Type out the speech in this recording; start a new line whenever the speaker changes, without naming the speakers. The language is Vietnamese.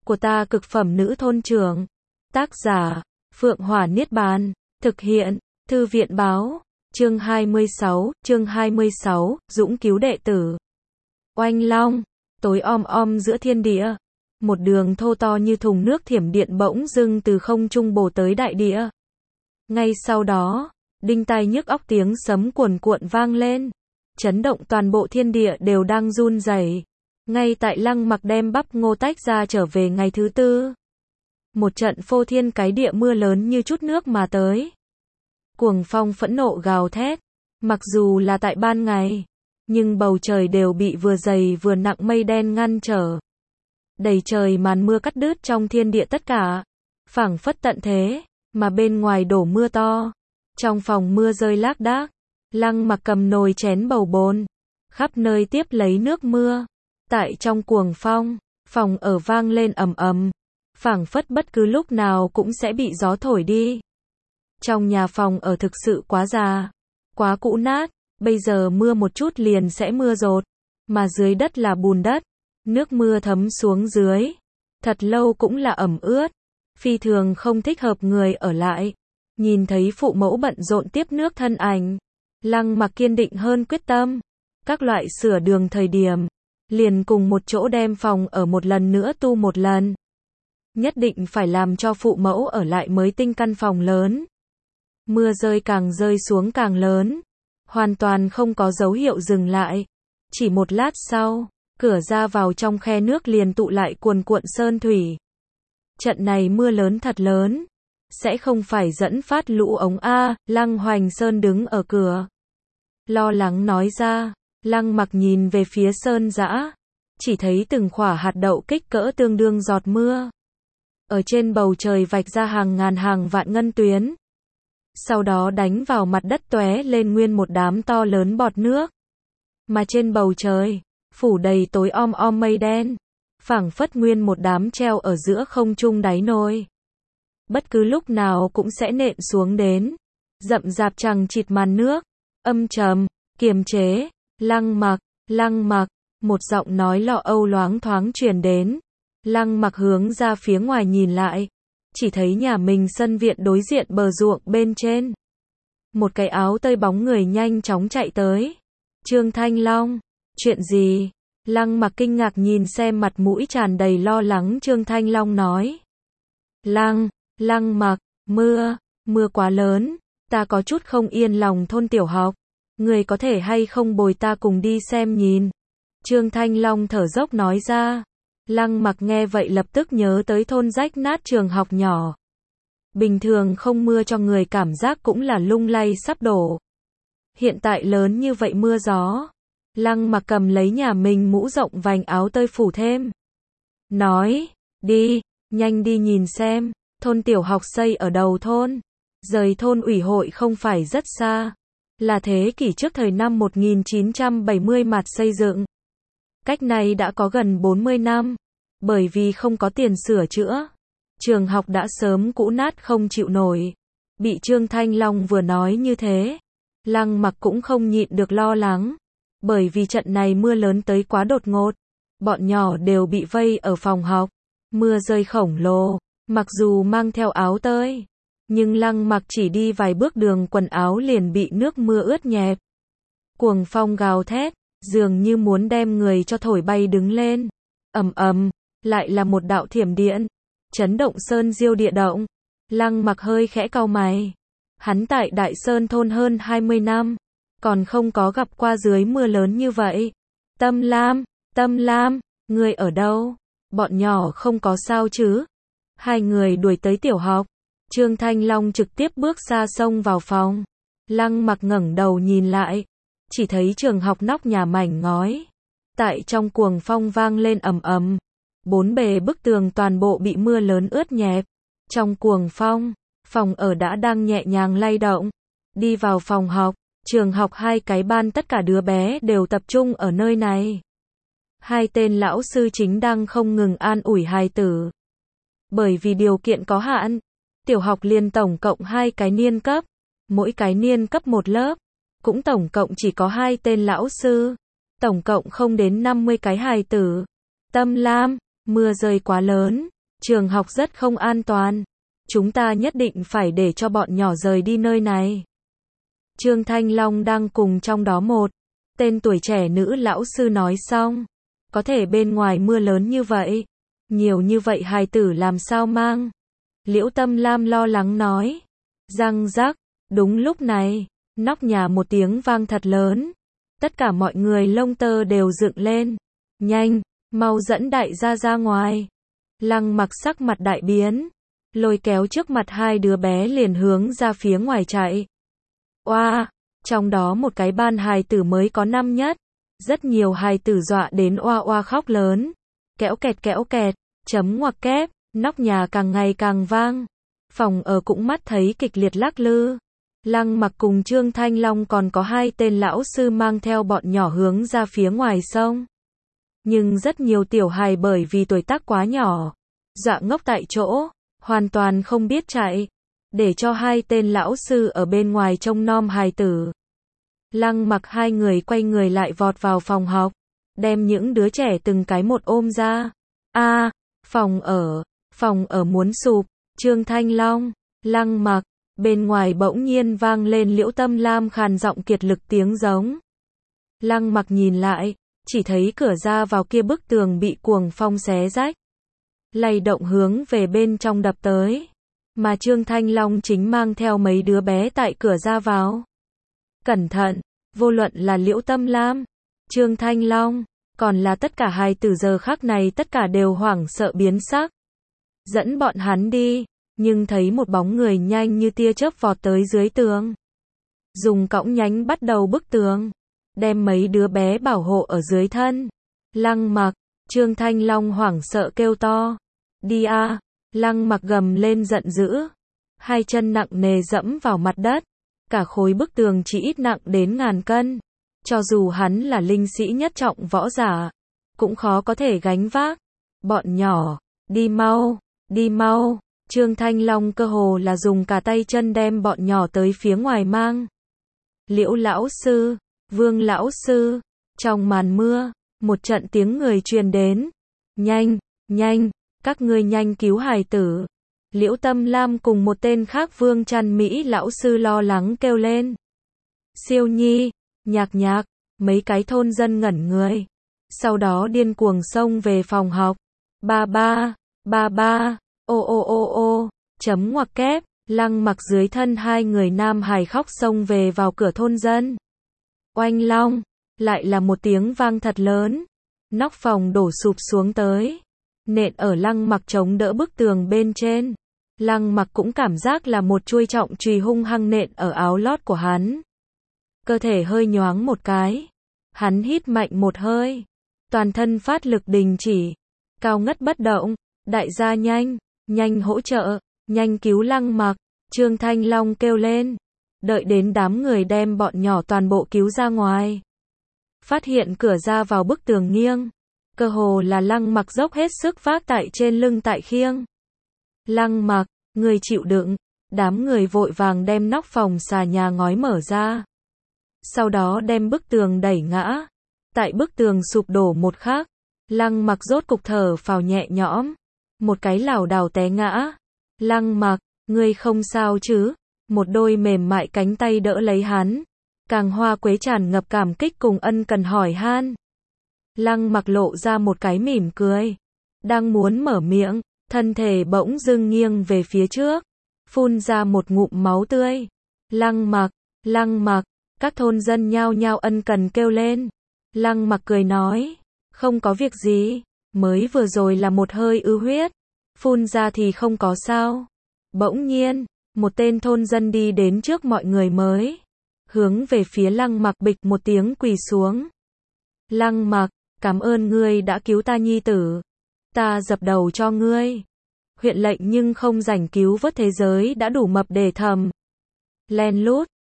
của ta cực phẩm nữ thôn trưởng. Tác giả, Phượng Hỏa Niết Bàn. Thực hiện, Thư viện báo. Chương 26, Dũng cứu đệ tử. Oanh long, tối om om giữa thiên địa. Một đường thô to như thùng nước thiểm điện bỗng dưng từ không trung bổ tới đại địa. Ngay sau đó, đinh tai nhức óc tiếng sấm cuồn cuộn vang lên. Chấn động toàn bộ thiên địa đều đang run rẩy. Ngay tại Lăng Mặc đem bắp ngô tách ra trở về ngày thứ tư. Một trận phô thiên cái địa mưa lớn như chút nước mà tới. Cuồng phong phẫn nộ gào thét. Mặc dù là tại ban ngày, nhưng bầu trời đều bị vừa dày vừa nặng mây đen ngăn trở. Đầy trời màn mưa cắt đứt trong thiên địa tất cả. Phảng phất tận thế, mà bên ngoài đổ mưa to. Trong phòng mưa rơi lác đác. Lăng Mặc cầm nồi chén bầu bồn. Khắp nơi tiếp lấy nước mưa. Tại trong cuồng phong, phòng ở vang lên ầm ầm. Phảng phất bất cứ lúc nào cũng sẽ bị gió thổi đi. Trong nhà phòng ở thực sự quá già, quá cũ nát, bây giờ mưa một chút liền sẽ mưa dột, mà dưới đất là bùn đất, nước mưa thấm xuống dưới, thật lâu cũng là ẩm ướt, phi thường không thích hợp người ở lại. Nhìn thấy phụ mẫu bận rộn tiếp nước thân ảnh, Lăng Mặc kiên định hơn quyết tâm, các loại sửa đường thời điểm, liền cùng một chỗ đem phòng ở một lần nữa tu một lần. Nhất định phải làm cho phụ mẫu ở lại mới tinh căn phòng lớn. Mưa rơi càng rơi xuống càng lớn, hoàn toàn không có dấu hiệu dừng lại. Chỉ một lát sau, cửa ra vào trong khe nước liền tụ lại cuồn cuộn sơn thủy. Trận này mưa lớn thật lớn, sẽ không phải dẫn phát lũ ống a. Lăng Hoành Sơn đứng ở cửa, lo lắng nói ra. Lăng Mặc nhìn về phía sơn dã, chỉ thấy từng khỏa hạt đậu kích cỡ tương đương giọt mưa. Ở trên bầu trời vạch ra hàng ngàn hàng vạn ngân tuyến. Sau đó đánh vào mặt đất tóe lên nguyên một đám to lớn bọt nước. Mà trên bầu trời, phủ đầy tối om om mây đen. Phảng phất nguyên một đám treo ở giữa không trung đáy nồi. Bất cứ lúc nào cũng sẽ nện xuống đến. Rậm rạp chằng chịt màn nước. Âm trầm, kiềm chế. Lăng Mặc, một giọng nói lo âu loáng thoáng truyền đến. Lăng Mặc hướng ra phía ngoài nhìn lại, chỉ thấy nhà mình sân viện đối diện bờ ruộng bên trên. Một cái áo tơi bóng người nhanh chóng chạy tới. Trương Thanh Long, chuyện gì? Lăng Mặc kinh ngạc nhìn xem mặt mũi tràn đầy lo lắng Trương Thanh Long nói. Lăng Mặc, mưa quá lớn, ta có chút không yên lòng thôn tiểu học. Người có thể hay không bồi ta cùng đi xem nhìn? Trương Thanh Long thở dốc nói ra. Lăng Mặc nghe vậy lập tức nhớ tới thôn rách nát trường học nhỏ. Bình thường không mưa cho người cảm giác cũng là lung lay sắp đổ. Hiện tại lớn như vậy mưa gió. Lăng Mặc cầm lấy nhà mình mũ rộng vành áo tơi phủ thêm. Nói, đi, nhanh đi nhìn xem, thôn tiểu học xây ở đầu thôn. Rời thôn ủy hội không phải rất xa. Là thế kỷ trước thời năm 1970 mặt xây dựng. Cách này đã có gần 40 năm. Bởi vì không có tiền sửa chữa, trường học đã sớm cũ nát không chịu nổi. Bị Trương Thanh Long vừa nói như thế, Lăng Mặc cũng không nhịn được lo lắng. Bởi vì trận này mưa lớn tới quá đột ngột. Bọn nhỏ đều bị vây ở phòng học. Mưa rơi khổng lồ, mặc dù mang theo áo tơi, nhưng Lăng Mặc chỉ đi vài bước đường quần áo liền bị nước mưa ướt nhẹp. Cuồng phong gào thét, dường như muốn đem người cho thổi bay đứng lên. Ầm ầm, lại là một đạo thiểm điện, chấn động sơn diêu địa động. Lăng Mặc hơi khẽ cau mày. Hắn tại Đại Sơn thôn hơn 20 năm, còn không có gặp qua dưới mưa lớn như vậy. Tâm Lam, ngươi ở đâu? Bọn nhỏ không có sao chứ? Hai người đuổi tới tiểu học. Trương Thanh Long trực tiếp bước ra xông vào phòng. Lăng Mặc ngẩng đầu nhìn lại, chỉ thấy trường học nóc nhà mảnh ngói. Tại trong cuồng phong vang lên ầm ầm. Bốn bề bức tường toàn bộ bị mưa lớn ướt nhẹp. Trong cuồng phong, phòng ở đã đang nhẹ nhàng lay động. Đi vào phòng học, trường học hai cái ban tất cả đứa bé đều tập trung ở nơi này. Hai tên lão sư chính đang không ngừng an ủi hài tử. Bởi vì điều kiện có hạn, tiểu học liền tổng cộng 2 cái niên cấp, mỗi cái niên cấp một lớp, cũng tổng cộng chỉ có 2 tên lão sư, tổng cộng không đến 50 cái hài tử. Tâm Lam, mưa rơi quá lớn, Trường học rất không an toàn. Chúng ta nhất định phải để cho bọn nhỏ rời đi nơi này. Trương Thanh Long đang cùng trong đó một tên tuổi trẻ nữ lão sư nói xong. Có thể bên ngoài mưa lớn như vậy, nhiều như vậy hài tử làm sao mang? Liễu Tâm Lam lo lắng nói. Răng rắc, đúng lúc này, nóc nhà một tiếng vang thật lớn. Tất cả mọi người lông tơ đều dựng lên. Nhanh, mau dẫn đại gia ra ngoài. Lăng Mặc sắc mặt đại biến, lôi kéo trước mặt hai đứa bé liền hướng ra phía ngoài chạy. Oa, trong đó một cái ban hài tử mới có năm nhất. Rất nhiều hài tử dọa đến oa oa khóc lớn. Kéo kẹt, chấm ngoặc kép, nóc nhà càng ngày càng vang. Phòng ở cũng mắt thấy kịch liệt lắc lư. Lăng Mặc cùng Trương Thanh Long còn có hai tên lão sư mang theo bọn nhỏ hướng ra phía ngoài sông. Nhưng rất nhiều tiểu hài bởi vì tuổi tác quá nhỏ, dọa ngốc tại chỗ, hoàn toàn không biết chạy, để cho hai tên lão sư ở bên ngoài trông nom hài tử. Lăng Mặc hai người quay người lại vọt vào phòng học, đem những đứa trẻ từng cái một ôm ra. A, phòng ở muốn sụp. Trương Thanh Long, Lăng Mặc, bên ngoài bỗng nhiên vang lên Liễu Tâm Lam khàn giọng kiệt lực tiếng giống. Lăng Mặc nhìn lại, chỉ thấy cửa ra vào kia bức tường bị cuồng phong xé rách, lay động hướng về bên trong đập tới, mà Trương Thanh Long chính mang theo mấy đứa bé tại cửa ra vào. Cẩn thận, vô luận là Liễu Tâm Lam, Trương Thanh Long, còn là tất cả hài tử giờ khắc này tất cả đều hoảng sợ biến sắc. Dẫn bọn hắn đi, nhưng thấy một bóng người nhanh như tia chớp vọt tới dưới tường. Dùng cõng nhánh bắt đầu bức tường, đem mấy đứa bé bảo hộ ở dưới thân. Lăng Mặc, Trương Thanh Long hoảng sợ kêu to. Đi a! Lăng Mặc gầm lên giận dữ. Hai chân nặng nề dẫm vào mặt đất. Cả khối bức tường chỉ ít nặng đến 1000 cân. Cho dù hắn là linh sĩ nhất trọng võ giả, cũng khó có thể gánh vác. Bọn nhỏ, đi mau, đi mau. Trương Thanh Long cơ hồ là dùng cả tay chân đem bọn nhỏ tới phía ngoài mang. Liễu lão sư, Vương lão sư, trong màn mưa, một trận tiếng người truyền đến. Nhanh, nhanh, các ngươi nhanh cứu hài tử. Liễu Tâm Lam cùng một tên khác Vương Trăn Mỹ lão sư lo lắng kêu lên. Siêu Nhi, Nhạc Nhạc, mấy cái thôn dân ngẩn người. Sau đó điên cuồng xông về phòng học. Ba ba, ô, chấm ngoặc kép, Lăng Mặc dưới thân hai người nam hài khóc xông về vào cửa thôn dân. Oanh long, lại là một tiếng vang thật lớn. Nóc phòng đổ sụp xuống tới, nện ở Lăng Mặc chống đỡ bức tường bên trên. Lăng Mặc cũng cảm giác là một chuôi trọng chùy hung hăng nện ở áo lót của hắn. Cơ thể hơi nhoáng một cái. Hắn hít mạnh một hơi. Toàn thân phát lực đình chỉ. Cao ngất bất động. Đại gia nhanh hỗ trợ, nhanh cứu Lăng Mặc. Trương Thanh Long kêu lên. Đợi đến đám người đem bọn nhỏ toàn bộ cứu ra ngoài. Phát hiện cửa ra vào bức tường nghiêng. Cơ hồ là Lăng Mặc dốc hết sức vác tại trên lưng tại khiêng. Lăng Mặc, người chịu đựng. Đám người vội vàng đem nóc phòng xà nhà ngói mở ra. Sau đó đem bức tường đẩy ngã. Tại bức tường sụp đổ một khắc, Lăng Mặc rốt cục thở phào nhẹ nhõm. Một cái lảo đảo té ngã. Lăng Mặc, ngươi không sao chứ? Một đôi mềm mại cánh tay đỡ lấy hắn. Càng Hoa Quế tràn ngập cảm kích cùng ân cần hỏi han. Lăng Mặc lộ ra một cái mỉm cười. Đang muốn mở miệng, thân thể bỗng dưng nghiêng về phía trước, phun ra một ngụm máu tươi. Lăng Mặc, các thôn dân nhao nhao ân cần kêu lên. Lăng Mặc cười nói, không có việc gì, mới vừa rồi là một hơi ứ huyết, phun ra thì không có sao. Bỗng nhiên, một tên thôn dân đi đến trước mọi người mới, hướng về phía Lăng Mặc bịch một tiếng quỳ xuống. Lăng Mặc, cảm ơn ngươi đã cứu ta nhi tử. Ta dập đầu cho ngươi. Huyện lệnh nhưng không rảnh cứu vớt thế giới đã đủ mập để thầm. Len lút,